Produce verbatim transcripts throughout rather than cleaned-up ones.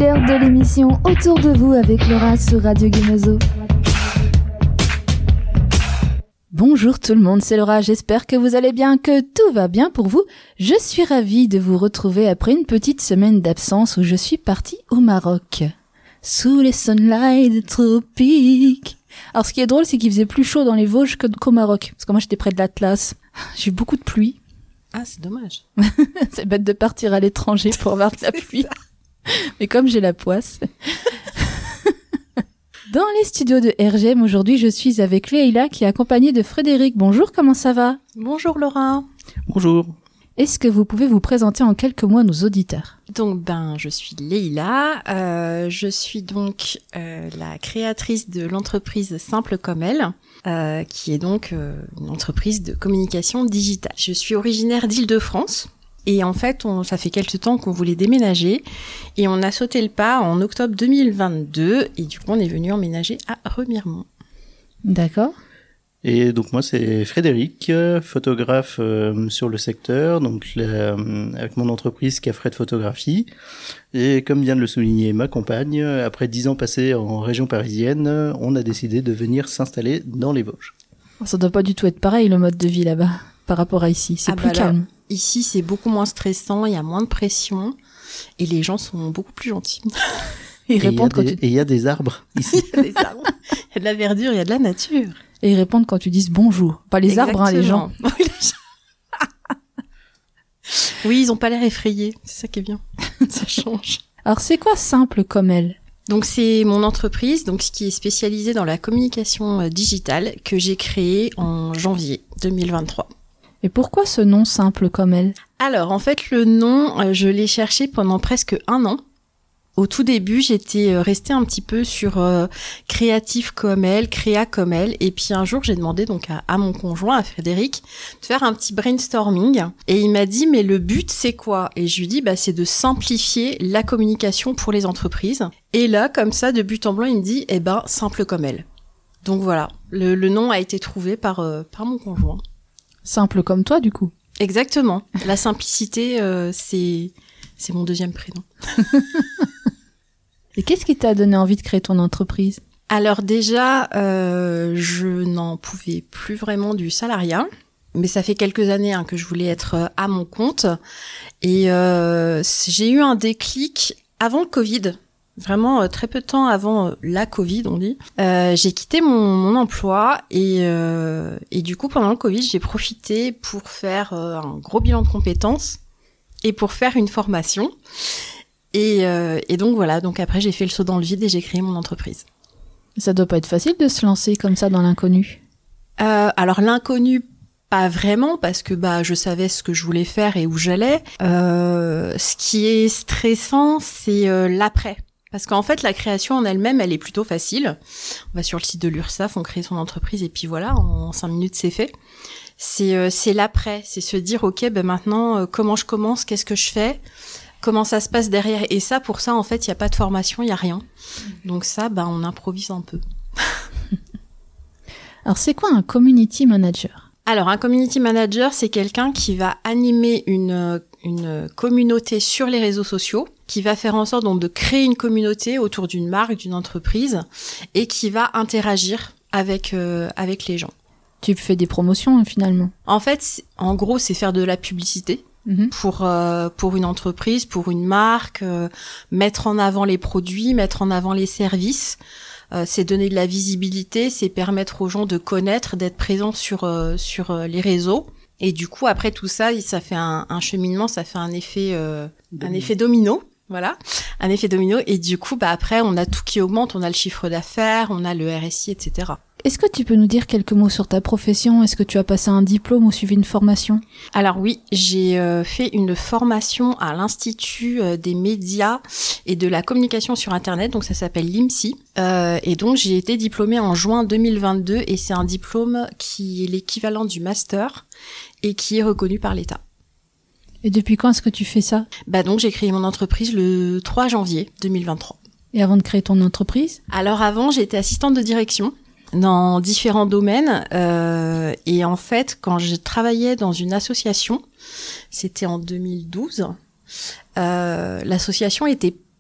l'heure de l'émission Autour de vous avec Laura sur Radio Guémezo. Bonjour tout le monde, c'est Laura, j'espère que vous allez bien, que tout va bien pour vous. Je suis ravie de vous retrouver après une petite semaine d'absence où je suis partie au Maroc. Sous les sunlights tropiques. Alors ce qui est drôle, c'est qu'il faisait plus chaud dans les Vosges que, qu'au Maroc, parce que moi j'étais près de l'Atlas. J'ai eu beaucoup de pluie. Ah, c'est dommage. C'est bête de partir à l'étranger pour avoir de la pluie. Mais comme j'ai la poisse. Dans les studios de R G M, aujourd'hui, je suis avec Leïla qui est accompagnée de Frédéric. Bonjour, comment ça va ? Bonjour Laura. Bonjour. Est-ce que vous pouvez vous présenter en quelques mots à nos auditeurs ? Donc, ben, je suis Leïla. Euh, je suis donc euh, la créatrice de l'entreprise Simple comme elle, euh, qui est donc euh, une entreprise de communication digitale. Je suis originaire d'Île-de-France. Et en fait, on, ça fait quelques temps qu'on voulait déménager et on a sauté le pas en octobre deux mille vingt-deux et du coup, on est venu emménager à Remiremont. D'accord. Et donc moi, c'est Frédéric, photographe euh, sur le secteur, donc la, avec mon entreprise Cafred Photographie. Et comme vient de le souligner ma compagne, après dix ans passés en région parisienne, on a décidé de venir s'installer dans les Vosges. Ça doit pas du tout être pareil, le mode de vie là-bas, par rapport à ici. C'est ah plus bah calme. Là, ici, c'est beaucoup moins stressant, il y a moins de pression et les gens sont beaucoup plus gentils. Ils répondent quand des, tu... Et il y a des arbres ici. Il y a des arbres, il y a de la verdure, il y a de la nature. Et ils répondent quand tu dis bonjour. Pas les Exactement. arbres, hein, les gens. Oui, les gens. Oui, ils ont pas l'air effrayés, c'est ça qui est bien. Ça change. Alors, c'est quoi Simple comme elle ? Donc c'est mon entreprise, donc qui est spécialisée dans la communication euh, digitale que j'ai créée en janvier deux mille vingt-trois. Et pourquoi ce nom Simple comme elle ? Alors en fait le nom, euh, je l'ai cherché pendant presque un an. Au tout début, j'étais euh, restée un petit peu sur euh, créatif comme elle, créa comme elle, et puis un jour j'ai demandé donc à, à mon conjoint, à Frédéric, de faire un petit brainstorming, et il m'a dit mais le but c'est quoi ? Et je lui dis bah c'est de simplifier la communication pour les entreprises. Et là comme ça de but en blanc il me dit eh ben simple comme elle. Donc voilà, le, le nom a été trouvé par euh, par mon conjoint. Simple comme toi du coup. Exactement. La simplicité euh, c'est c'est mon deuxième prénom. Et qu'est-ce qui t'a donné envie de créer ton entreprise ? Alors déjà, euh, je n'en pouvais plus vraiment du salariat, mais ça fait quelques années hein, que je voulais être à mon compte. Et euh, j'ai eu un déclic avant le Covid, vraiment euh, très peu de temps avant euh, la Covid, on dit. Euh, j'ai quitté mon, mon emploi et, euh, et du coup, pendant le Covid, j'ai profité pour faire euh, un gros bilan de compétences et pour faire une formation. Et, euh, et donc voilà, donc après j'ai fait le saut dans le vide et j'ai créé mon entreprise. Ça doit pas être facile de se lancer comme ça dans l'inconnu. Euh, alors l'inconnu, pas vraiment, parce que bah je savais ce que je voulais faire et où j'allais. Euh, ce qui est stressant, c'est euh, l'après. Parce qu'en fait, la création en elle-même, elle est plutôt facile. On va sur le site de l'URSSAF, on crée son entreprise et puis voilà, en cinq minutes c'est fait. C'est euh, c'est l'après, c'est se dire ok, ben maintenant euh, comment je commence, qu'est-ce que je fais ? Comment ça se passe derrière ? Et ça, pour ça, en fait, il n'y a pas de formation, il n'y a rien. Donc ça, bah, on improvise un peu. Alors, c'est quoi un community manager ? Alors, un community manager, c'est quelqu'un qui va animer une, une communauté sur les réseaux sociaux, qui va faire en sorte donc de créer une communauté autour d'une marque, d'une entreprise, et qui va interagir avec, euh, avec les gens. Tu fais des promotions, finalement ? En fait, en gros, c'est faire de la publicité. Mmh. Pour euh, pour une entreprise, pour une marque, euh, mettre en avant les produits, mettre en avant les services, euh, c'est donner de la visibilité, c'est permettre aux gens de connaître, d'être présents sur euh, sur euh, les réseaux. Et du coup, après tout ça, ça fait un, un cheminement, ça fait un effet euh, un effet domino, voilà, un effet domino. Et du coup, bah après, on a tout qui augmente, on a le chiffre d'affaires, on a le R S I, et cetera. Est-ce que tu peux nous dire quelques mots sur ta profession ? Est-ce que tu as passé un diplôme ou suivi une formation ? Alors oui, j'ai euh, fait une formation à l'Institut euh, des médias et de la communication sur Internet, donc ça s'appelle l'I M S I. Euh, et donc j'ai été diplômée en juin deux mille vingt-deux et c'est un diplôme qui est l'équivalent du master et qui est reconnu par l'État. Et depuis quand est-ce que tu fais ça ? Bah donc j'ai créé mon entreprise le trois janvier deux mille vingt-trois. Et avant de créer ton entreprise ? Alors avant, j'étais assistante de direction dans différents domaines euh, et en fait quand je travaillais dans une association, c'était en deux mille douze, euh, l'association était pas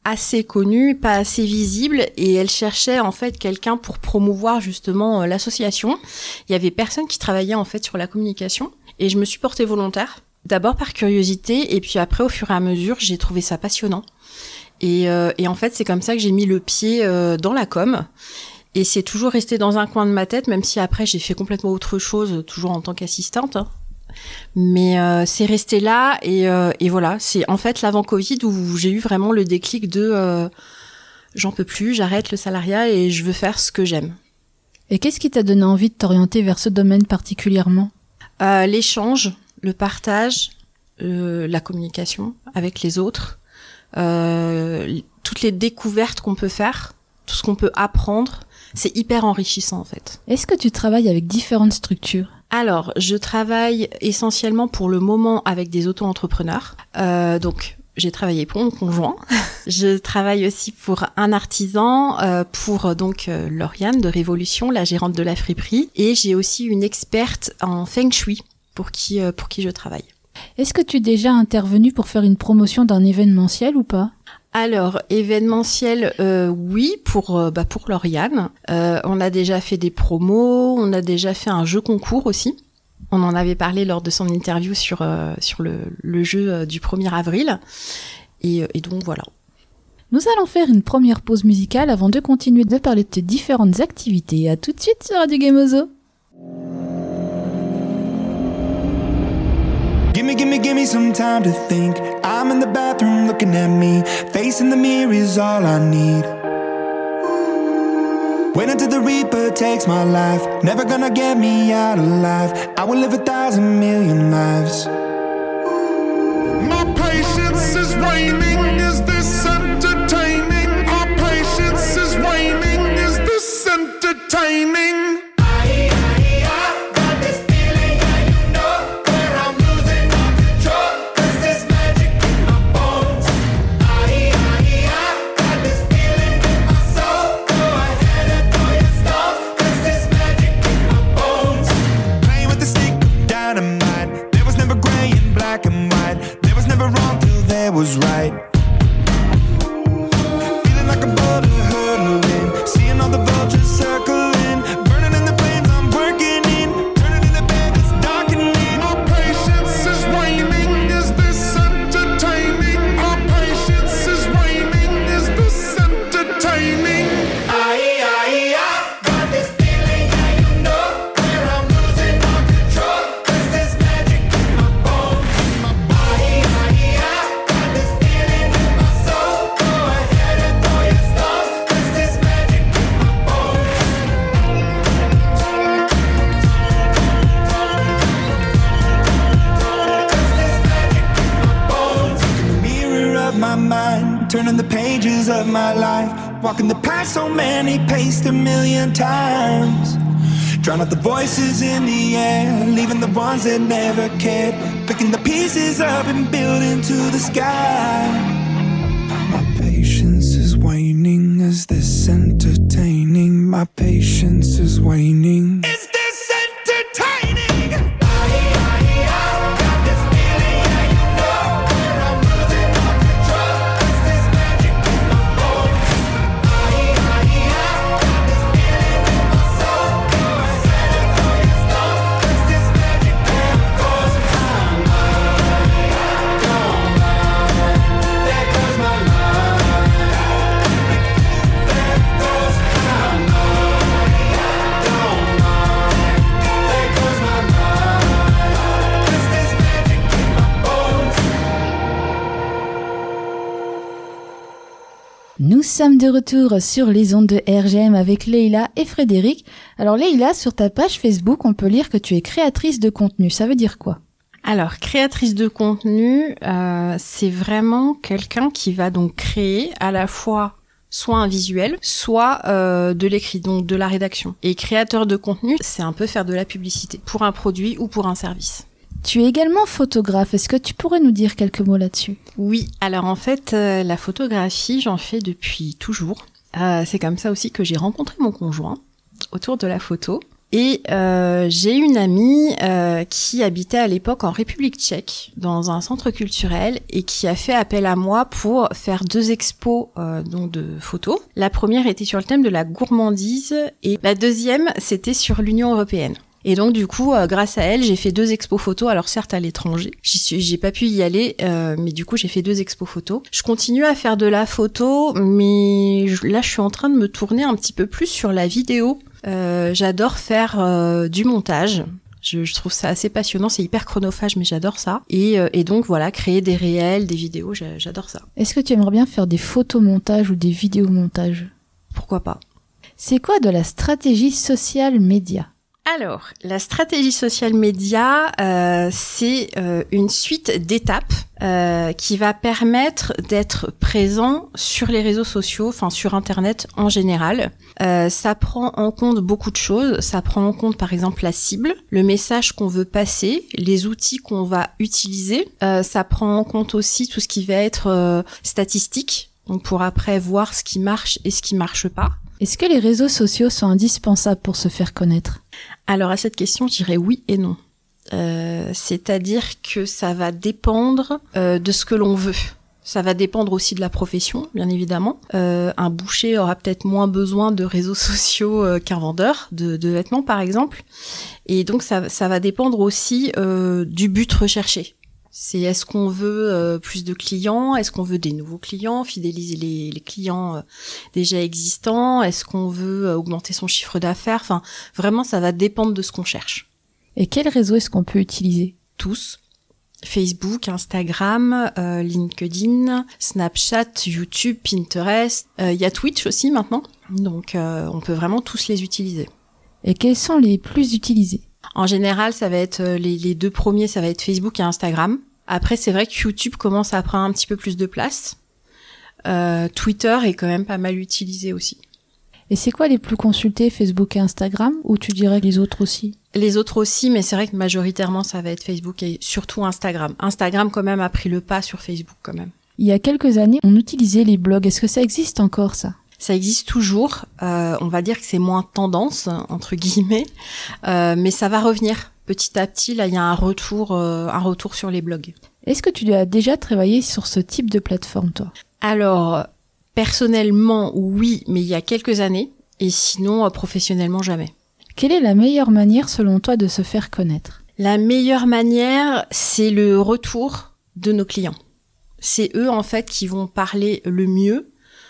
assez connue, pas assez visible, et elle cherchait en fait quelqu'un pour promouvoir justement euh, l'association. Il y avait personne qui travaillait en fait sur la communication, et je me suis portée volontaire. D'abord par curiosité, et puis après au fur et à mesure, j'ai trouvé ça passionnant. Et, euh, et en fait, c'est comme ça que j'ai mis le pied euh, dans la com. Et c'est toujours resté dans un coin de ma tête, même si après j'ai fait complètement autre chose, toujours en tant qu'assistante. Hein. Mais euh, c'est resté là, et, euh, et voilà. C'est en fait l'avant Covid où j'ai eu vraiment le déclic de euh, j'en peux plus, j'arrête le salariat et je veux faire ce que j'aime. Et qu'est-ce qui t'a donné envie de t'orienter vers ce domaine particulièrement ? euh, L'échange, le partage, euh, la communication avec les autres, euh, toutes les découvertes qu'on peut faire, tout ce qu'on peut apprendre. C'est hyper enrichissant en fait. Est-ce que tu travailles avec différentes structures ? Alors, je travaille essentiellement pour le moment avec des auto-entrepreneurs. Euh, donc, j'ai travaillé pour mon conjoint. Je travaille aussi pour un artisan, euh, pour donc euh, Lauriane de Révolution, la gérante de la friperie. Et j'ai aussi une experte en Feng Shui pour qui, euh, pour qui je travaille. Est-ce que tu es déjà intervenu pour faire une promotion d'un événementiel ou pas ? Alors, événementiel, euh, oui, pour euh, bah, pour Lauriane. Euh, on a déjà fait des promos, on a déjà fait un jeu concours aussi. On en avait parlé lors de son interview sur euh, sur le, le jeu euh, du premier avril. Et, et donc, voilà. Nous allons faire une première pause musicale avant de continuer de parler de tes différentes activités. À tout de suite sur Radio Gameozo. Gimme, gimme, gimme some time to think. I'm in the bathroom looking at me. Facing the mirror is all I need. Wait until the Reaper takes my life. Never gonna get me out alive. I will live a thousand million lives. My patience is waning. Is this entertaining? Our patience is waning. Is this entertaining? Was right. Feeling like a boulder hurtling, seeing all the vultures circling, burning in the flames I'm working in, turning in the bed it's darkening. My patience is waning, is this entertaining? Our patience is waning, is this entertaining? I, I, I got this feeling, yeah, you know, where I'm losing all control, 'cause there's magic in my bones, in my body. I, I, I my mind, turning the pages of my life, walking the path so many paced a million times, drown out the voices in the air, leaving the ones that never cared, picking the pieces up and building to the sky. My patience is waning, is this entertaining? My patience is waning. Is this entertaining? Nous sommes de retour sur les ondes de R G M avec Leïla et Frédéric. Alors Leïla, sur ta page Facebook, on peut lire que tu es créatrice de contenu. Ça veut dire quoi ? Alors, créatrice de contenu, euh, c'est vraiment quelqu'un qui va donc créer à la fois soit un visuel, soit euh, de l'écrit, donc de la rédaction. Et créateur de contenu, c'est un peu faire de la publicité pour un produit ou pour un service. Tu es également photographe. Est-ce que tu pourrais nous dire quelques mots là-dessus ? Oui, alors en fait, euh, la photographie, j'en fais depuis toujours. Euh, c'est comme ça aussi que j'ai rencontré mon conjoint autour de la photo. Et euh, j'ai une amie euh, qui habitait à l'époque en République tchèque, dans un centre culturel, et qui a fait appel à moi pour faire deux expos euh, donc de photos. La première était sur le thème de la gourmandise, et la deuxième, c'était sur l'Union européenne. Et donc du coup, euh, grâce à elle, j'ai fait deux expos photos. Alors certes à l'étranger, j'y suis, j'ai pas pu y aller, euh, mais du coup j'ai fait deux expos photos. Je continue à faire de la photo, mais je, là je suis en train de me tourner un petit peu plus sur la vidéo. Euh, j'adore faire euh, du montage. Je, je trouve ça assez passionnant, c'est hyper chronophage, mais j'adore ça. Et, euh, et donc voilà, créer des réels, des vidéos, j'adore ça. Est-ce que tu aimerais bien faire des photomontages ou des vidéomontages ? Pourquoi pas ? C'est quoi de la stratégie social média ? Alors, la stratégie social média, euh, c'est euh, une suite d'étapes euh, qui va permettre d'être présent sur les réseaux sociaux, enfin sur Internet en général. Euh, ça prend en compte beaucoup de choses. Ça prend en compte par exemple la cible, le message qu'on veut passer, les outils qu'on va utiliser. Euh, ça prend en compte aussi tout ce qui va être euh, statistique, donc pour après voir ce qui marche et ce qui marche pas. Est-ce que les réseaux sociaux sont indispensables pour se faire connaître ? Alors à cette question, je dirais oui et non. Euh, c'est-à-dire que ça va dépendre euh, de ce que l'on veut. Ça va dépendre aussi de la profession, bien évidemment. Euh, un boucher aura peut-être moins besoin de réseaux sociaux euh, qu'un vendeur de, de vêtements, par exemple. Et donc ça, ça va dépendre aussi euh, du but recherché. C'est est-ce qu'on veut euh, plus de clients, est-ce qu'on veut des nouveaux clients, fidéliser les, les clients euh, déjà existants, est-ce qu'on veut euh, augmenter son chiffre d'affaires, enfin vraiment ça va dépendre de ce qu'on cherche. Et quel réseau est-ce qu'on peut utiliser ? Tous. Facebook, Instagram, euh, LinkedIn, Snapchat, YouTube, Pinterest, il euh, y a Twitch aussi maintenant, donc euh, on peut vraiment tous les utiliser. Et quels sont les plus utilisés ? En général, ça va être les, les deux premiers, ça va être Facebook et Instagram. Après, c'est vrai que YouTube commence à prendre un petit peu plus de place. Euh, Twitter est quand même pas mal utilisé aussi. Et c'est quoi les plus consultés, Facebook et Instagram, ou tu dirais les autres aussi ? Les autres aussi, mais c'est vrai que majoritairement, ça va être Facebook et surtout Instagram. Instagram, quand même, a pris le pas sur Facebook, quand même. Il y a quelques années, on utilisait les blogs. Est-ce que ça existe encore, ça ? Ça existe toujours. Euh, on va dire que c'est moins tendance, entre guillemets, euh, mais ça va revenir petit à petit. Là, il y a un retour, euh, un retour sur les blogs. Est-ce que tu as déjà travaillé sur ce type de plateforme, toi ? Alors, personnellement, oui, mais il y a quelques années, et sinon, euh, professionnellement, jamais. Quelle est la meilleure manière, selon toi, de se faire connaître ? La meilleure manière, c'est le retour de nos clients. C'est eux, en fait, qui vont parler le mieux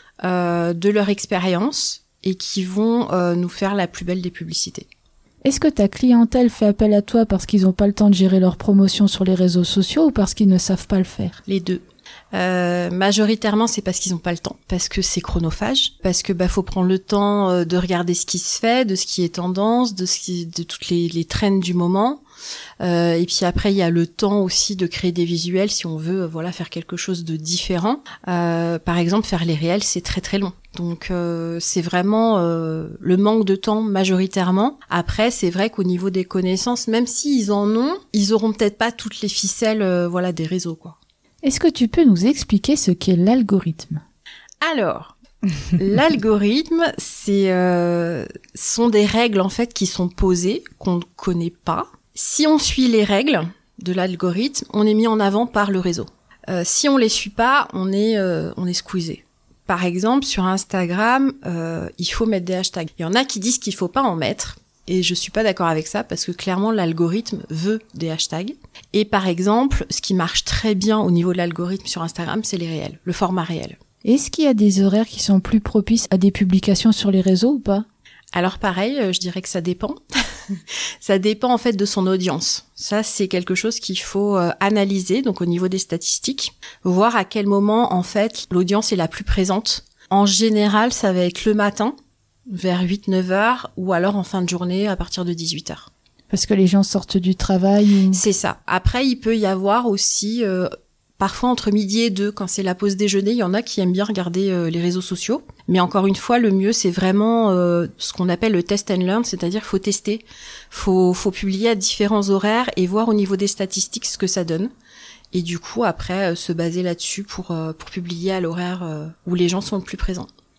Euh, de leur expérience et qui vont euh, nous faire la plus belle des publicités. Est-ce que ta clientèle fait appel à toi parce qu'ils n'ont pas le temps de gérer leur promotion sur les réseaux sociaux ou parce qu'ils ne savent pas le faire ? Les deux. Euh, majoritairement, c'est parce qu'ils n'ont pas le temps, parce que c'est chronophage, parce que bah faut prendre le temps euh, de regarder ce qui se fait, de ce qui est tendance, de ce qui, de toutes les, les trends du moment. Euh, et puis après, il y a le temps aussi de créer des visuels si on veut, euh, voilà, faire quelque chose de différent. Euh, par exemple, faire les réels, c'est très très long. Donc euh, c'est vraiment euh, le manque de temps majoritairement. Après, c'est vrai qu'au niveau des connaissances, même s'ils en ont, ils auront peut-être pas toutes les ficelles, euh, voilà, des réseaux, quoi. Est-ce que tu peux nous expliquer ce qu'est l'algorithme ? Alors, l'algorithme, c'est euh, sont des règles en fait qui sont posées, qu'on ne connaît pas. Si on suit les règles de l'algorithme, on est mis en avant par le réseau. Euh, si on les suit pas, on est euh, on est squeezé. Par exemple, sur Instagram, euh, il faut mettre des hashtags. Il y en a qui disent qu'il faut pas en mettre. Et je suis pas d'accord avec ça parce que clairement l'algorithme veut des hashtags. Et par exemple, ce qui marche très bien au niveau de l'algorithme sur Instagram, c'est les réels, le format réel. Est-ce qu'il y a des horaires qui sont plus propices à des publications sur les réseaux ou pas ? Alors pareil, je dirais que ça dépend. Ça dépend en fait de son audience. Ça, c'est quelque chose qu'il faut euh, analyser, donc au niveau des statistiques, voir à quel moment en fait l'audience est la plus présente. En général, ça va être le matin, vers huit neuf heures, ou alors en fin de journée à partir de dix-huit heures. Parce que les gens sortent du travail ou... C'est ça. Après, il peut y avoir aussi, euh, parfois entre midi et deux, quand c'est la pause déjeuner, il y en a qui aiment bien regarder euh, les réseaux sociaux. Mais encore une fois, le mieux, c'est vraiment euh, ce qu'on appelle le test and learn, c'est-à-dire faut tester, faut, faut publier à différents horaires et voir au niveau des statistiques ce que ça donne. Et du coup, après, euh, se baser là-dessus pour, euh, pour publier à l'horaire euh, où les gens sont le plus présents.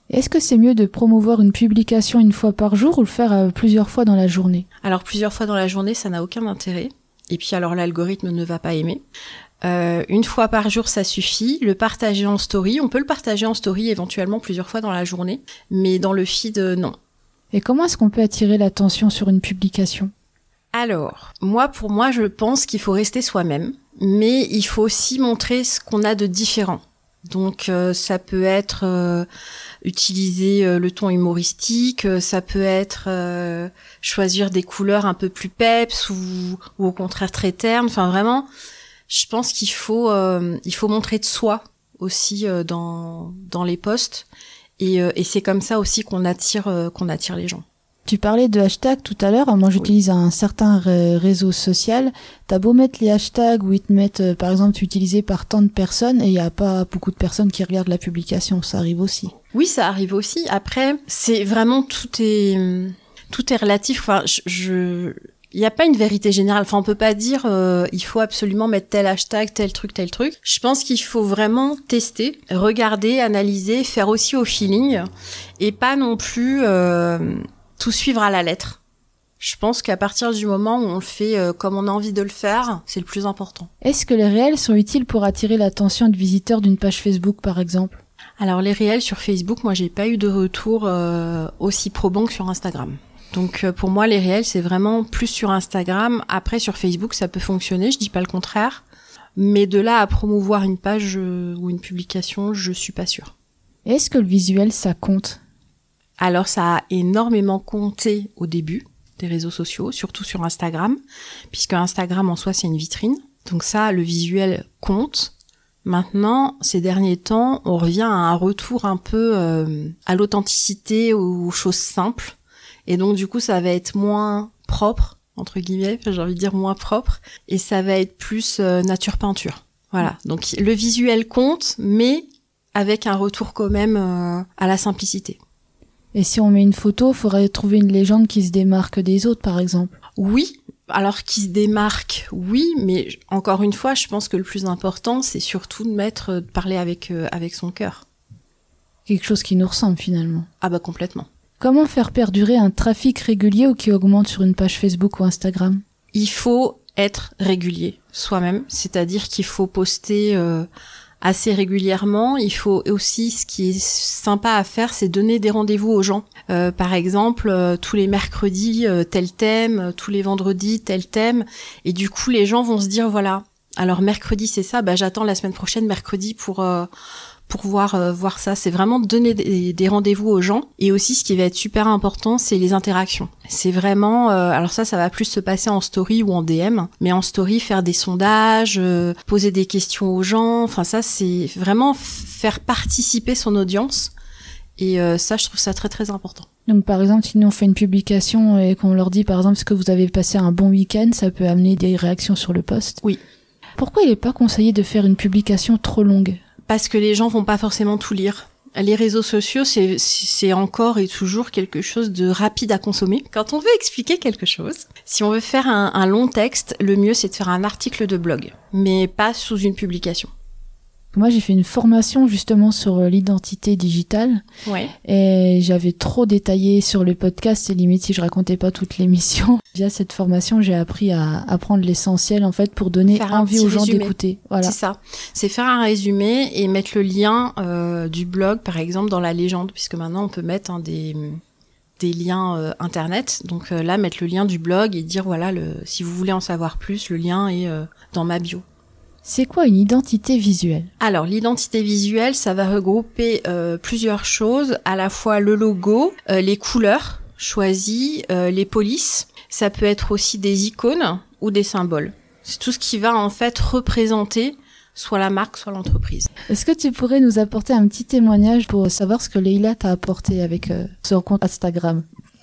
Est-ce que c'est mieux de promouvoir une publication une fois par jour ou le faire euh, plusieurs fois dans la journée ? Alors plusieurs fois dans la journée, ça n'a aucun intérêt. Et puis alors l'algorithme ne va pas aimer. Euh, une fois par jour, ça suffit. Le partager en story, on peut le partager en story éventuellement plusieurs fois dans la journée, mais dans le feed, euh, non. Et comment est-ce qu'on peut attirer l'attention sur une publication ? Alors, moi, pour moi, je pense qu'il faut rester soi-même, mais il faut aussi montrer ce qu'on a de différent. Donc, euh, ça peut être euh, utiliser euh, le ton humoristique, euh, ça peut être euh, choisir des couleurs un peu plus peps ou, ou au contraire très ternes. Enfin, vraiment, je pense qu'il faut euh, il faut montrer de soi aussi euh, dans dans les posts et, euh, et c'est comme ça aussi qu'on attire euh, qu'on attire les gens. Tu parlais de hashtags tout à l'heure. Moi, j'utilise un certain ré- réseau social. T'as beau mettre les hashtags où ils te mettent, euh, par exemple, utilisé par tant de personnes et il n'y a pas beaucoup de personnes qui regardent la publication. Ça arrive aussi. Oui, ça arrive aussi. Après, c'est vraiment tout est tout est relatif. Enfin, je, je... il n'y a pas une vérité générale. Enfin, on peut pas dire euh, il faut absolument mettre tel hashtag, tel truc, tel truc. Je pense qu'il faut vraiment tester, regarder, analyser, faire aussi au feeling et pas non plus euh, tout suivre à la lettre. Je pense qu'à partir du moment où on le fait euh, comme on a envie de le faire, c'est le plus important. Est-ce que les réels sont utiles pour attirer l'attention de visiteurs d'une page Facebook, par exemple ? Alors, les réels sur Facebook, moi, j'ai pas eu de retour euh, aussi probant que sur Instagram. Donc, euh, pour moi, les réels, c'est vraiment plus sur Instagram. Après, sur Facebook, ça peut fonctionner, je dis pas le contraire. Mais de là à promouvoir une page euh, ou une publication, je suis pas sûre. Est-ce que le visuel, ça compte ? Alors, ça a énormément compté au début des réseaux sociaux, surtout sur Instagram, puisque Instagram, en soi, c'est une vitrine. Donc ça, le visuel compte. Maintenant, ces derniers temps, on revient à un retour un peu euh, à l'authenticité, aux choses simples. Et donc, du coup, ça va être moins propre, entre guillemets, j'ai envie de dire moins propre, et ça va être plus euh, nature peinture. Voilà. Donc, le visuel compte, mais avec un retour quand même euh, à la simplicité. Et si on met une photo, il faudrait trouver une légende qui se démarque des autres, par exemple. Oui, alors qui se démarque, oui, mais encore une fois, je pense que le plus important, c'est surtout de mettre, de parler avec euh, avec son cœur. Quelque chose qui nous ressemble, finalement. Ah bah complètement. Comment faire perdurer un trafic régulier ou qui augmente sur une page Facebook ou Instagram ? Il faut être régulier soi-même, c'est-à-dire qu'il faut poster euh, assez régulièrement. Il faut aussi, ce qui est sympa à faire, c'est donner des rendez-vous aux gens. Euh, par exemple, euh, tous les mercredis, euh, tel thème, euh, tous les vendredis, tel thème. Et du coup, les gens vont se dire, voilà, alors mercredi, c'est ça, bah j'attends la semaine prochaine, mercredi, pour... Euh, pour voir euh, voir ça. C'est vraiment donner des, des rendez-vous aux gens. Et aussi, ce qui va être super important, c'est les interactions. C'est vraiment... Euh, alors ça, ça va plus se passer en story ou en D M. Mais en story, faire des sondages, euh, poser des questions aux gens. Enfin, ça, c'est vraiment f- faire participer son audience. Et euh, ça, je trouve ça très, très important. Donc, par exemple, si nous on fait une publication et qu'on leur dit, par exemple, est-ce que vous avez passé un bon week-end, ça peut amener des réactions sur le post. Oui. Pourquoi il n'est pas conseillé de faire une publication trop longue ? Parce que les gens vont pas forcément tout lire. Les réseaux sociaux, c'est, c'est encore et toujours quelque chose de rapide à consommer. Quand on veut expliquer quelque chose, si on veut faire un, un long texte, le mieux c'est de faire un article de blog, mais pas sous une publication. Moi, j'ai fait une formation justement sur l'identité digitale. Ouais. Et j'avais trop détaillé sur le podcast, c'est limite si je racontais pas toute l'émission. Via cette formation, j'ai appris à apprendre l'essentiel en fait pour donner faire envie aux gens résumé. d'écouter. Voilà. C'est ça. C'est faire un résumé et mettre le lien euh, du blog, par exemple, dans la légende, puisque maintenant on peut mettre hein, des des liens euh, internet. Donc euh, là, mettre le lien du blog et dire voilà, le, si vous voulez en savoir plus, le lien est euh, dans ma bio. C'est quoi une identité visuelle ? Alors, l'identité visuelle, ça va regrouper euh, plusieurs choses, à la fois le logo, euh, les couleurs choisies, euh, les polices. Ça peut être aussi des icônes ou des symboles. C'est tout ce qui va en fait représenter soit la marque, soit l'entreprise. Est-ce que tu pourrais nous apporter un petit témoignage pour savoir ce que Leïla t'a apporté avec euh, son compte Instagram ?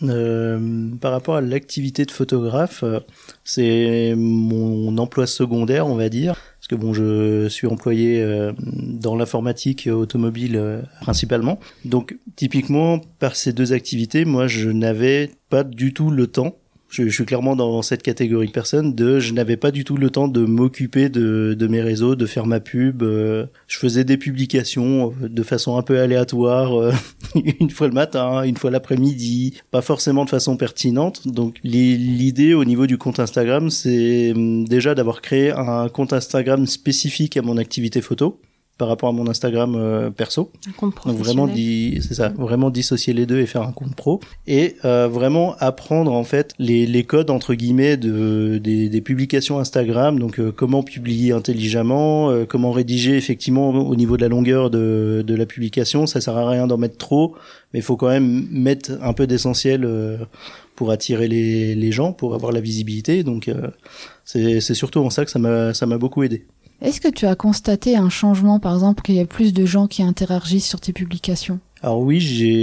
Euh, par rapport à l'activité de photographe, euh, c'est mon emploi secondaire, on va dire. Parce que bon, je suis employé euh, dans l'informatique automobile euh, principalement. Donc, typiquement, par ces deux activités, moi, je n'avais pas du tout le temps Je, je suis clairement dans cette catégorie de personnes de je n'avais pas du tout le temps de m'occuper de, de mes réseaux, de faire ma pub. Euh, je faisais des publications de façon un peu aléatoire, euh, une fois le matin, une fois l'après-midi, pas forcément de façon pertinente. Donc l'idée au niveau du compte Instagram, c'est déjà d'avoir créé un compte Instagram spécifique à mon activité photo par rapport à mon Instagram euh, perso. Un compte Donc vraiment, di- c'est ça, vraiment dissocier les deux et faire un compte pro. Et euh, vraiment apprendre en fait les, les codes entre guillemets de, des, des publications Instagram. Donc euh, comment publier intelligemment, euh, comment rédiger effectivement au niveau de la longueur de, de la publication. Ça sert à rien d'en mettre trop, mais il faut quand même mettre un peu d'essentiel euh, pour attirer les, les gens, pour avoir la visibilité. Donc euh, c'est, c'est surtout en ça que ça m'a, ça m'a beaucoup aidé. Est-ce que tu as constaté un changement, par exemple, qu'il y a plus de gens qui interagissent sur tes publications ? Alors oui,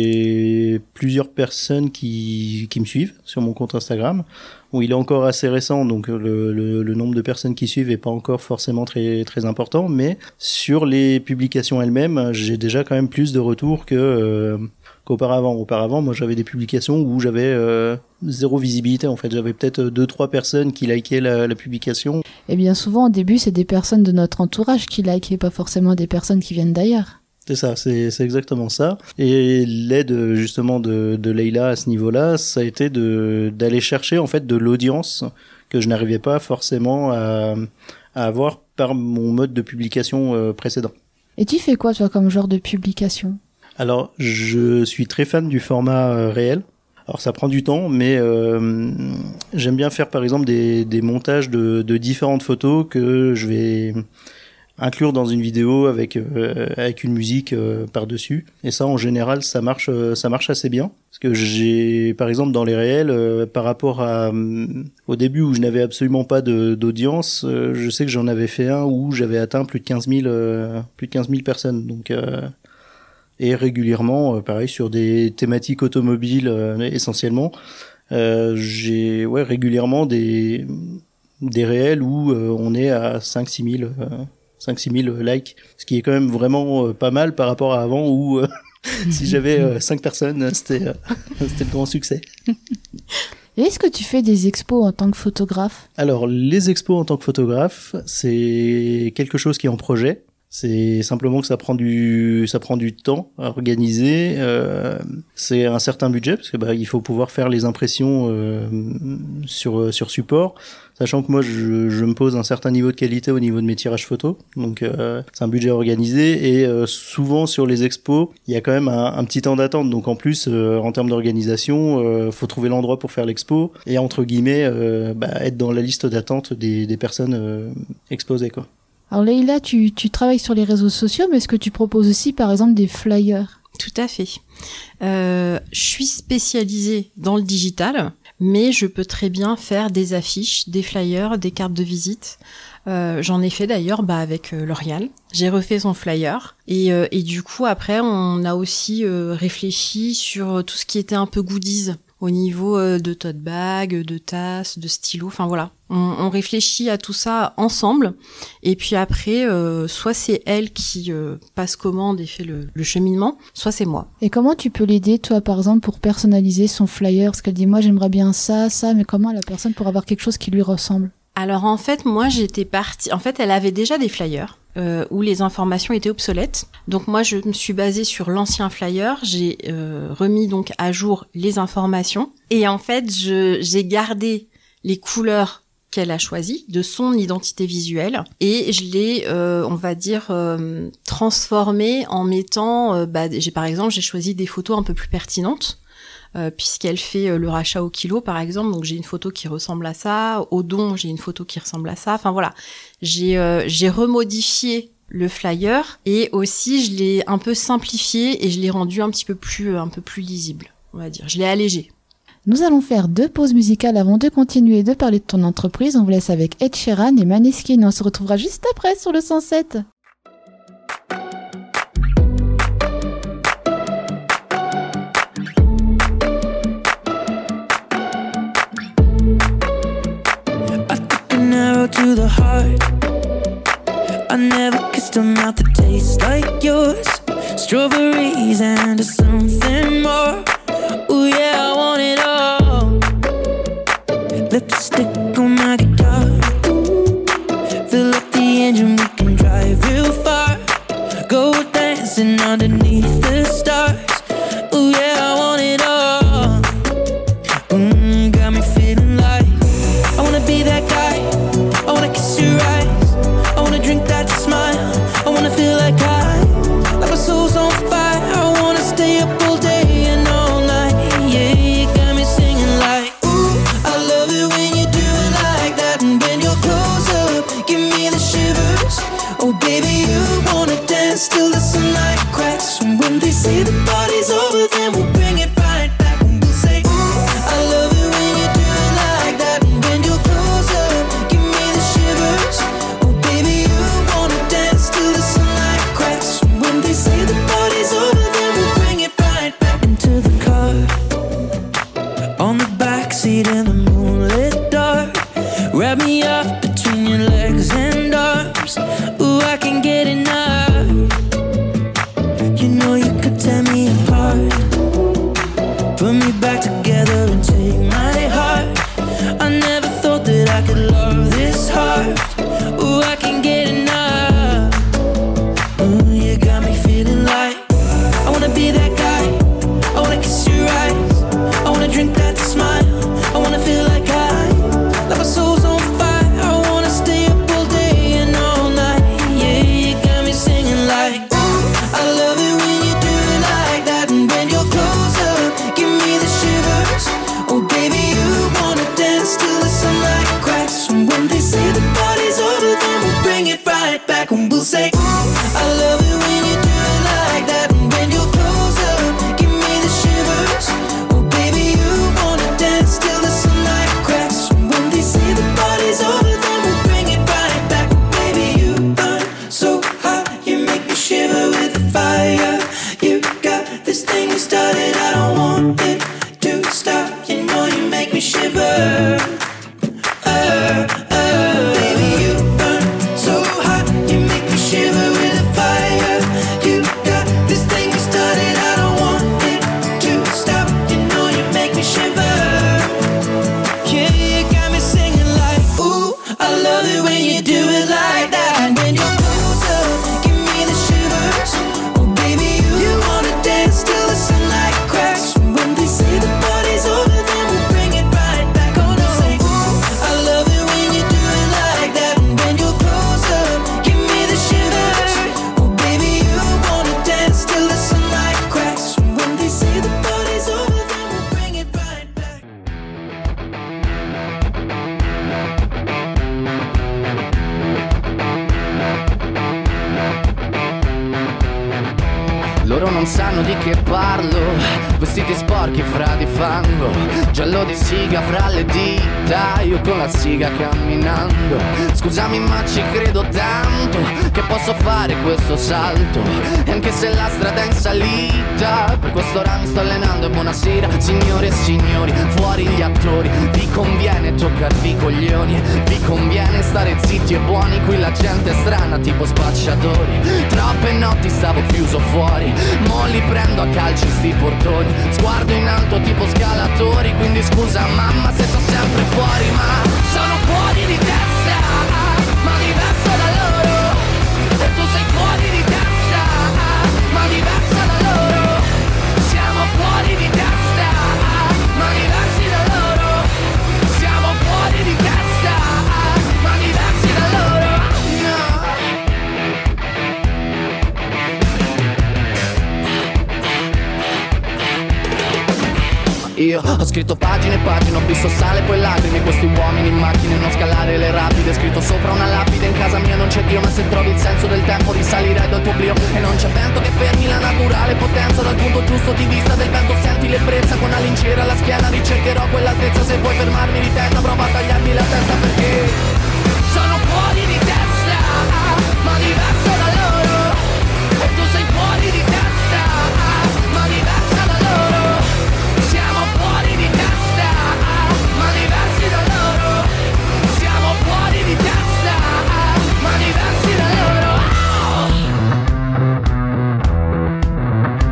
j'ai plusieurs personnes qui, qui me suivent sur mon compte Instagram. Bon, il est encore assez récent, donc le, le, le nombre de personnes qui suivent est pas encore forcément très, très important, mais sur les publications elles-mêmes, j'ai déjà quand même plus de retours que, euh, qu'auparavant. Auparavant, moi j'avais des publications où j'avais euh, zéro visibilité en fait. J'avais peut-être deux, trois personnes qui likaient la, la publication. Et bien souvent, au début, c'est des personnes de notre entourage qui likent et pas forcément des personnes qui viennent d'ailleurs. C'est ça, c'est, c'est exactement ça. Et l'aide justement de, de Leïla à ce niveau-là, ça a été de, d'aller chercher en fait de l'audience que je n'arrivais pas forcément à, à avoir par mon mode de publication euh, précédent. Et tu fais quoi, toi, comme genre de publication ? Alors, je suis très fan du format euh, réel. Alors, ça prend du temps, mais euh, j'aime bien faire, par exemple, des, des montages de, de différentes photos que je vais inclure dans une vidéo avec euh, avec une musique euh, par-dessus. Et ça, en général, ça marche euh, ça marche assez bien. Parce que j'ai, par exemple, dans les réels, euh, par rapport à euh, au début où je n'avais absolument pas de, d'audience, euh, je sais que j'en avais fait un où j'avais atteint plus de quinze mille euh, plus de quinze mille personnes. Donc euh, et régulièrement, euh, pareil, sur des thématiques automobiles euh, essentiellement, euh, j'ai ouais régulièrement des des réels où euh, on est à cinq six mille euh, cinq six mille likes, ce qui est quand même vraiment euh, pas mal par rapport à avant où euh, si j'avais euh, cinq personnes, c'était euh, c'était le grand succès. Et est-ce que tu fais des expos en tant que photographe ? Alors les expos en tant que photographe, c'est quelque chose qui est en projet. C'est simplement que ça prend du ça prend du temps à organiser. Euh, c'est un certain budget parce que bah il faut pouvoir faire les impressions euh, sur sur support, sachant que moi je je me pose un certain niveau de qualité au niveau de mes tirages photos. Donc euh, c'est un budget organisé et euh, souvent sur les expos il y a quand même un, un petit temps d'attente. Donc en plus euh, en termes d'organisation, euh, faut trouver l'endroit pour faire l'expo et entre guillemets euh, bah, être dans la liste d'attente des des personnes euh, exposées quoi. Alors Leïla, tu, tu travailles sur les réseaux sociaux, mais est-ce que tu proposes aussi, par exemple, des flyers ? Tout à fait. Euh, je suis spécialisée dans le digital, mais je peux très bien faire des affiches, des flyers, des cartes de visite. Euh, j'en ai fait d'ailleurs bah, avec euh, L'Oréal. J'ai refait son flyer. Et, euh, et du coup, après, on a aussi euh, réfléchi sur tout ce qui était un peu goodies au niveau euh, de tote bag, de tasses, de stylos. Enfin voilà, on, on réfléchit à tout ça ensemble. Et puis après, euh, soit c'est elle qui euh, passe commande et fait le, le cheminement, soit c'est moi. Et comment tu peux l'aider, toi, par exemple, pour personnaliser son flyer ? Parce qu'elle dit, moi, j'aimerais bien ça, ça, mais comment la personne pour avoir quelque chose qui lui ressemble ? Alors en fait, moi j'étais partie... En fait, elle avait déjà des flyers euh, où les informations étaient obsolètes. Donc moi, je me suis basée sur l'ancien flyer. J'ai euh, remis donc à jour les informations. Et en fait, je, j'ai gardé les couleurs qu'elle a choisies de son identité visuelle. Et je l'ai, euh, on va dire, euh, transformée en mettant... Euh, bah, j'ai, par exemple, j'ai choisi des photos un peu plus pertinentes. Euh, puisqu'elle fait euh, le rachat au kilo par exemple, donc j'ai une photo qui ressemble à ça, au don j'ai une photo qui ressemble à ça, enfin voilà, j'ai euh, j'ai remodifié le flyer et aussi je l'ai un peu simplifié et je l'ai rendu un petit peu plus euh, un peu plus lisible, on va dire, je l'ai allégé. Nous allons faire deux pauses musicales avant de continuer de parler de ton entreprise. On vous laisse avec Ed Sheeran et Maneskin. On se retrouvera juste après sur le cent sept. To the heart, I never kissed a mouth that tastes like yours. Strawberries and something more. Ooh yeah, I want it all. stick on my guitar. Fill up the engine, we can drive real far. Go dancing underneath the stars. Ooh yeah, I want it all. Mm, got me feeling like I wanna be that guy. I wanna kiss your eyes. I wanna drink that smile. I wanna feel like I, like my soul's on fire. I wanna stay up all day and all night. Yeah, you got me singing like, ooh, I love it when you do it like that. And when you're close up, give me the shivers. Oh baby, you wanna dance till the sunlight cracks. And when they say the party's over, then we'll bring it right back. And we'll say, ooh, I love it when you do it like that. And when you're close up, give me the shivers. Oh baby, you wanna dance till the sunlight cracks. And when they say the party's over, then we'll bring it right back. Into the car, on the backseat in the moonlit dark. Wrap me up between your legs and arms. Ooh, I can get enough. You know you could tear me apart. Put me back together and take my heart. I never thought that I could love this hard. Ooh, I can get enough. Ooh, you got me feeling like I wanna be that guy. I wanna kiss your eyes. I wanna drink that smile. I wanna feel like I, like my soul's on fire. I wanna stay up all day and all night. Yeah, you got me singing like, ooh, I love it when you do it like that. And when you're close up, give me the shivers. Oh baby, you wanna dance till the sunlight cracks. And when they say the party's over, then we'll bring it right back. And we'll say, ooh, I love it when you do it like that. And when you're close up, give me the shivers. Oh baby, you wanna dance till the sunlight cracks. And when they say the party's over, then we'll bring it right back. Baby, you burn so hot, you make me shiver with the fire. You got this thing you started, I don't want it to stop. You know you make me shiver. Uh, uh, baby, you burn so hot, you make me shiver with the fire. You got this thing you started, I don't want it to stop. You know you make me shiver. Yeah, you got me singing like, ooh, I love it when you do it like that. And when you're close up, give me the shivers. Oh baby, you, you wanna dance till the sunlight cracks. And when they say the party's over, then we'll bring it right back. Oh no, say, ooh, I love it when you do it like that. And when you're close up, give me the shivers. Oh baby, you wanna dance till the sunlight cracks. And when they say the party's over, then we'll bring it right back. Loro non sanno di che parlo, vestiti sporchi fra di fango, giallo di siga fra le dita, io con la siga camminando. Scusami ma ci credo tanto che posso fare questo salto, e anche se la strada è in salita, per quest'ora mi sto allenando. E buonasera signore e signori, fuori gli attori, vi conviene toccarvi i coglioni, vi conviene stare zitti e buoni, qui la gente è strana tipo spacciatori. Troppe notti stavo chiuso fuori, mo li prendo a calci sti portoni, sguardo in alto tipo scalatori, quindi scusa mamma se sto sempre fuori, ma sono fuori di testa, ma diverso da loro, e tu sei fuori di testa, ma diversa da loro, siamo fuori di testa, ma diversi da loro, siamo fuori di testa, ma diversi da loro, no. Io ho scritto pagine e pagine, ho visto sale e poi lacrime, questi uomini in macchine, non scalare le rapide. Scritto sopra una lapide, in casa mia non c'è Dio, ma se trovi il senso del tempo risalirai dal tuo oblio. E non c'è vento che fermi la naturale potenza, dal punto giusto di vista del vento senti l'ebbrezza. Con una lincera alla schiena ricercherò quell'altezza, se vuoi fermarmi di testa prova a tagliarmi la testa, perché sono fuori di testa, ma diverso da loro, e tu sei fuori di testa, ma diversa da loro, siamo fuori di testa, ma diversi da loro, siamo fuori di testa, ma diversi da loro.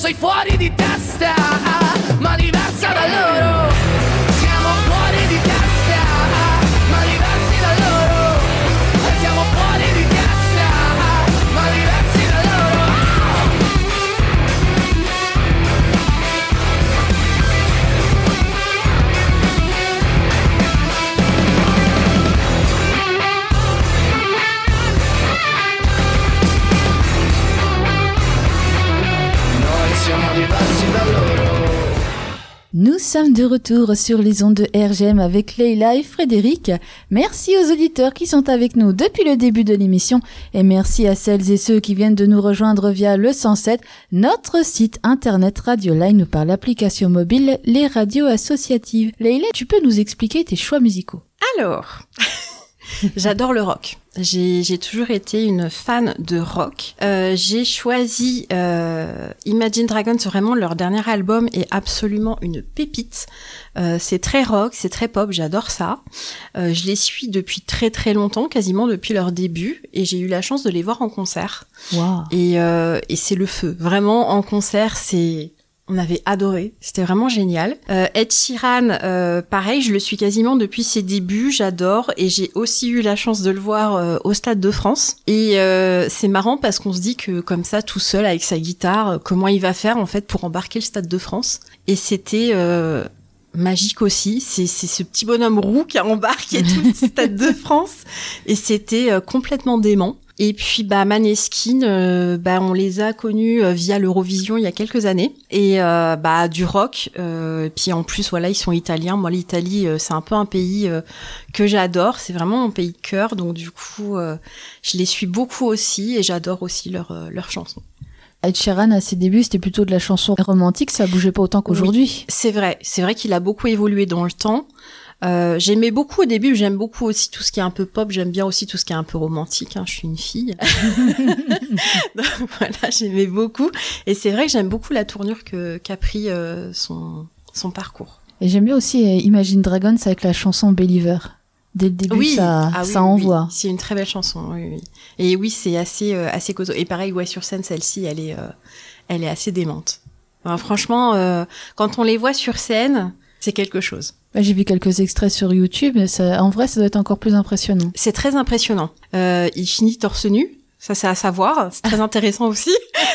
sei fuori di testa, ma diversa da loro. Siamo fuori di testa, ma diversi da loro. Siamo fuori di testa, ma diversi da loro. Noi siamo diversi da loro. Nous sommes de retour sur les ondes de R G M avec Leïla et Frédéric. Merci aux auditeurs qui sont avec nous depuis le début de l'émission et merci à celles et ceux qui viennent de nous rejoindre via le cent sept, notre site internet Radio Line ou par l'application mobile Les Radios Associatives. Leïla, tu peux nous expliquer tes choix musicaux? Alors, j'adore le rock. J'ai, j'ai toujours été une fan de rock. Euh, j'ai choisi euh, Imagine Dragons, vraiment leur dernier album est absolument une pépite. Euh, c'est très rock, c'est très pop, j'adore ça. Euh, je les suis depuis très très longtemps, quasiment depuis leur début, et j'ai eu la chance de les voir en concert. Wow. Et, euh, et c'est le feu. Vraiment, en concert, c'est... On avait adoré, c'était vraiment génial. Euh, Ed Sheeran, euh, pareil, je le suis quasiment depuis ses débuts, j'adore, et j'ai aussi eu la chance de le voir euh, au Stade de France. Et euh, c'est marrant parce qu'on se dit que comme ça, tout seul avec sa guitare, euh, comment il va faire en fait pour embarquer le Stade de France. Et c'était euh, magique aussi. C'est, c'est ce petit bonhomme roux qui a embarqué tout le Stade de France, et c'était euh, complètement dément. Et puis bah Maneskin, euh, bah on les a connus euh, via l'Eurovision il y a quelques années et euh, bah du rock. Euh, puis en plus voilà ils sont italiens. Moi l'Italie euh, c'est un peu un pays euh, que j'adore. C'est vraiment mon pays de cœur. Donc du coup euh, je les suis beaucoup aussi et j'adore aussi leurs euh, leurs chansons. Ed Sheeran à ses débuts c'était plutôt de la chanson romantique, ça bougeait pas autant qu'aujourd'hui. Oui, c'est vrai, c'est vrai qu'il a beaucoup évolué dans le temps. Euh, j'aimais beaucoup au début, j'aime beaucoup aussi tout ce qui est un peu pop, j'aime bien aussi tout ce qui est un peu romantique, hein, je suis une fille. Donc voilà, j'aimais beaucoup. Et c'est vrai que j'aime beaucoup la tournure que, qu'a pris euh, son, son parcours. Et j'aime bien aussi euh, Imagine Dragons avec la chanson Believer. Dès le début, oui. ça, ah, oui, ça envoie. Oui. C'est une très belle chanson, oui, oui. Et oui, c'est assez, euh, assez costaud. Et pareil, ouais, sur scène, celle-ci, elle est, euh, elle est assez démente. Enfin, franchement, euh, quand on les voit sur scène, c'est quelque chose. J'ai vu quelques extraits sur YouTube, mais ça, en vrai, ça doit être encore plus impressionnant. C'est très impressionnant. Euh, il finit torse nu, ça c'est à savoir, c'est très intéressant aussi.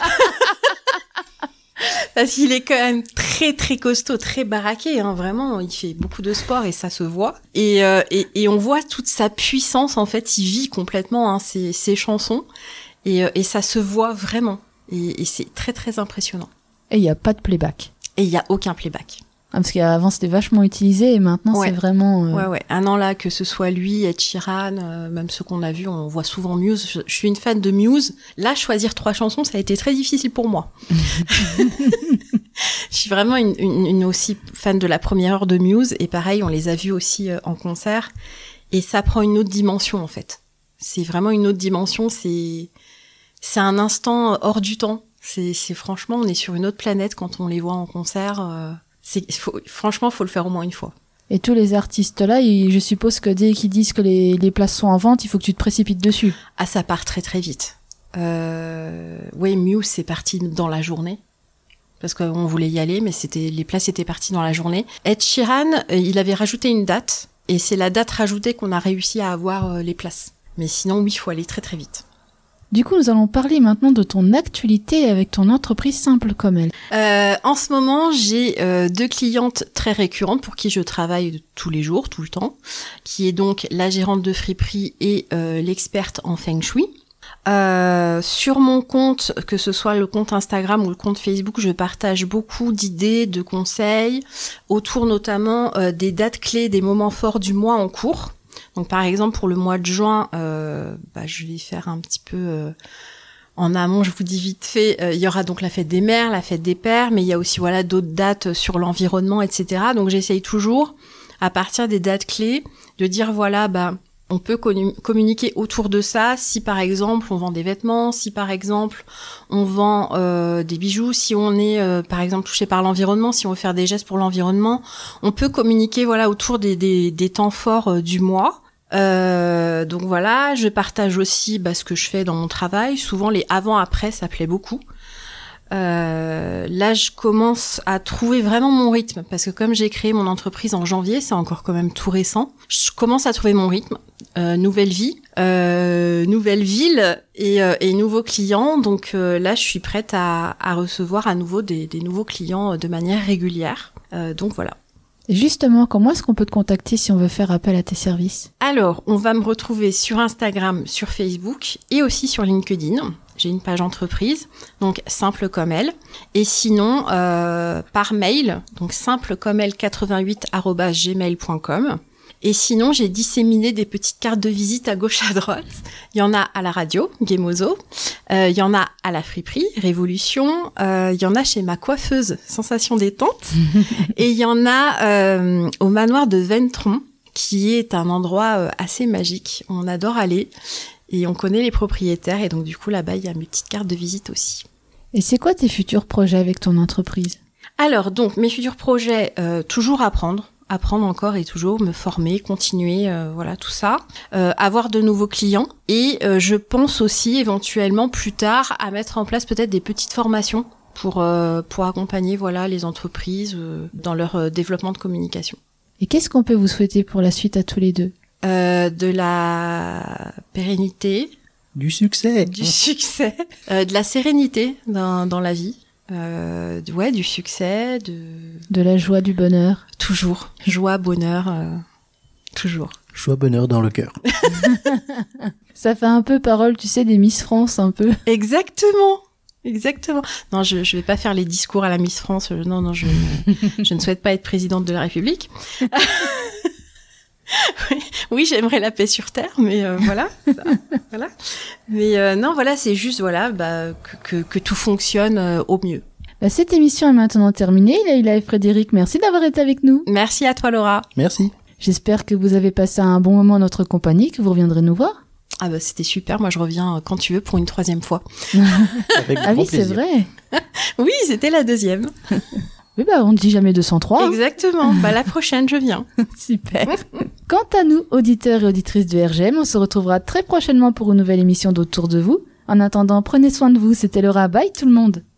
Parce qu'il est quand même très très costaud, très baraqué, hein, vraiment, il fait beaucoup de sport et ça se voit. Et, euh, et, et on voit toute sa puissance, en fait, il vit complètement hein, ses, ses chansons et, et ça se voit vraiment. Et, et c'est très très impressionnant. Et il n'y a pas de playback. Et il n'y a aucun playback. Ah, parce qu'avant c'était vachement utilisé et maintenant ouais. c'est vraiment... Euh... Ouais, ouais. Un an là, que ce soit lui, Ed Sheeran, euh, même ceux qu'on a vus, on voit souvent Muse. Je, je suis une fan de Muse. Là, choisir trois chansons, ça a été très difficile pour moi. Je suis vraiment une, une, une aussi fan de la première heure de Muse. Et pareil, on les a vus aussi euh, en concert. Et ça prend une autre dimension, en fait. C'est vraiment une autre dimension. C'est, c'est un instant hors du temps. C'est, c'est franchement, on est sur une autre planète quand on les voit en concert. Euh... C'est, faut, franchement, faut le faire au moins une fois. Et tous les artistes-là, je suppose que dès qu'ils disent que les, les places sont en vente, il faut que tu te précipites dessus. Ah, ça part très très vite. Euh, oui, Muse, c'est parti dans la journée. Parce qu'on voulait y aller, mais c'était, les places étaient parties dans la journée. Ed Sheeran, il avait rajouté une date. Et c'est la date rajoutée qu'on a réussi à avoir les places. Mais sinon, oui, il faut aller très très vite. Du coup, nous allons parler maintenant de ton actualité avec ton entreprise Simple comme elle. Euh, en ce moment, j'ai euh, deux clientes très récurrentes pour qui je travaille tous les jours, tout le temps, qui est donc la gérante de friperie et euh, l'experte en Feng Shui. Euh, sur mon compte, que ce soit le compte Instagram ou le compte Facebook, je partage beaucoup d'idées, de conseils, autour notamment euh, des dates clés, des moments forts du mois en cours. Donc par exemple pour le mois de juin, euh, bah, je vais faire un petit peu euh, en amont, je vous dis vite fait, euh, il y aura donc la fête des mères, la fête des pères, mais il y a aussi voilà d'autres dates sur l'environnement, et cetera. Donc j'essaye toujours, à partir des dates clés, de dire voilà, bah on peut communiquer autour de ça. Si par exemple on vend des vêtements, si par exemple on vend euh, des bijoux, si on est euh, par exemple touché par l'environnement, si on veut faire des gestes pour l'environnement, on peut communiquer voilà autour des, des, des temps forts euh, du mois. Euh, donc voilà, je partage aussi bah, ce que je fais dans mon travail. Souvent les avant-après, ça plaît beaucoup. Euh, là, je commence à trouver vraiment mon rythme parce que comme j'ai créé mon entreprise en janvier, c'est encore quand même tout récent. Je commence à trouver mon rythme. Euh, nouvelle vie, euh, nouvelle ville et, euh, et nouveaux clients. Donc euh, là, je suis prête à, à recevoir à nouveau des, des nouveaux clients de manière régulière. Euh, donc voilà. Et justement, comment est-ce qu'on peut te contacter si on veut faire appel à tes services ? Alors, on va me retrouver sur Instagram, sur Facebook et aussi sur LinkedIn. J'ai une page entreprise, donc simple comme elle. Et sinon, euh, par mail, donc simple comme elle quatre-vingt-huit arobase gmail point com. Et sinon, j'ai disséminé des petites cartes de visite à gauche, à droite. Il y en a à la radio, Gameozo. Euh, il y en a à la friperie, Révolution. Euh, il y en a chez ma coiffeuse, Sensation détente. Et il y en a euh, au manoir de Ventron, qui est un endroit euh, assez magique. On adore aller et on connaît les propriétaires. Et donc, du coup, là-bas, il y a mes petites cartes de visite aussi. Et c'est quoi tes futurs projets avec ton entreprise ? Alors, donc, mes futurs projets, euh, toujours apprendre. apprendre encore et toujours me former, continuer, euh, voilà, tout ça. Euh, avoir de nouveaux clients. Et euh, je pense aussi éventuellement plus tard à mettre en place peut-être des petites formations pour, euh, pour accompagner voilà, les entreprises euh, dans leur euh, développement de communication. Et qu'est-ce qu'on peut vous souhaiter pour la suite à tous les deux ? euh, De la pérennité. Du succès. Du succès. Euh, de la sérénité dans, dans la vie. Euh, ouais, du succès, de... De la joie, du bonheur. Toujours. Joie, bonheur, euh, toujours. Joie, bonheur dans le cœur. Ça fait un peu parole, tu sais, des Miss France, un peu. Exactement. Exactement. Non, je je vais pas faire les discours à la Miss France. Non, non, je ne, je ne souhaite pas être présidente de la République. Oui, oui, j'aimerais la paix sur terre, mais euh, voilà, ça, voilà. Mais euh, non, voilà, c'est juste voilà, bah, que, que que tout fonctionne euh, au mieux. Bah, cette émission est maintenant terminée. Leïla et Frédéric, merci d'avoir été avec nous. Merci à toi, Laura. Merci. J'espère que vous avez passé un bon moment en notre compagnie, que vous reviendrez nous voir. Ah bah c'était super. Moi, je reviens quand tu veux pour une troisième fois. Avec Ah grand oui, c'est plaisir. vrai. Oui, c'était la deuxième. Oui, bah on ne dit jamais deux cent trois. hein. Exactement. Bah la prochaine, je viens. Super. Quant à nous, auditeurs et auditrices de R G M, on se retrouvera très prochainement pour une nouvelle émission d'Autour de vous. En attendant, prenez soin de vous. C'était Laura. Bye tout le monde.